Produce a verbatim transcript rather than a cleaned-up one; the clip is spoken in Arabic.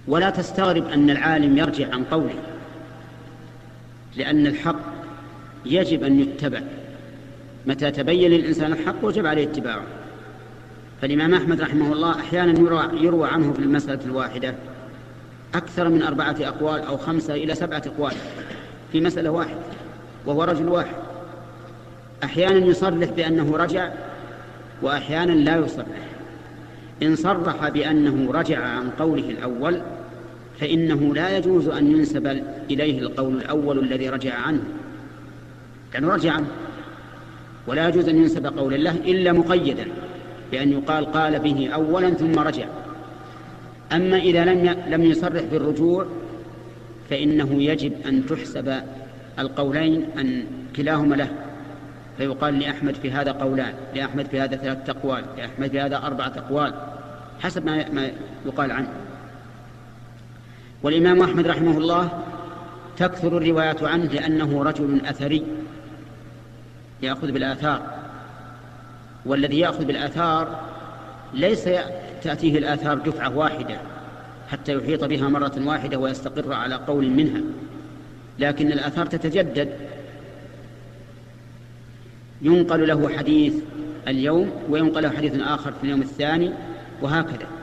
ولا تستغرب أن العالم يرجع عن قوله، لأن الحق يجب أن يتبع، متى تبين للإنسان الحق وجب عليه اتباعه. فالإمام أحمد رحمه الله أحيانا يروى عنه في المسألة الواحدة أكثر من أربعة أقوال أو خمسة إلى سبعة أقوال في مسألة واحدة، وهو رجل واحد. أحيانا يصرح بأنه رجع وأحيانا لا يصرح. إن صرح بأنه رجع عن قوله الأول فإنه لا يجوز أن ينسب إليه القول الأول الذي رجع عنه، لأنه رجع عنه، ولا يجوز أن ينسب قول الله إلا مقيدا بأن يقال قال به أولا ثم رجع. أما إذا لم لم يصرح بالرجوع فإنه يجب أن تحسب القولين أن كلاهما له، فيقال لأحمد في هذا قولان، لأحمد في هذا ثلاثة أقوال، لأحمد في هذا أربعة أقوال، حسب ما يقال عنه. والإمام أحمد رحمه الله تكثر الروايات عنه لأنه رجل أثري يأخذ بالآثار، والذي يأخذ بالآثار ليس تأتيه الآثار دفعة واحدة حتى يحيط بها مرة واحدة ويستقر على قول منها، لكن الآثار تتجدد، ينقل له حديث اليوم وينقل له حديث آخر في اليوم الثاني وهكذا.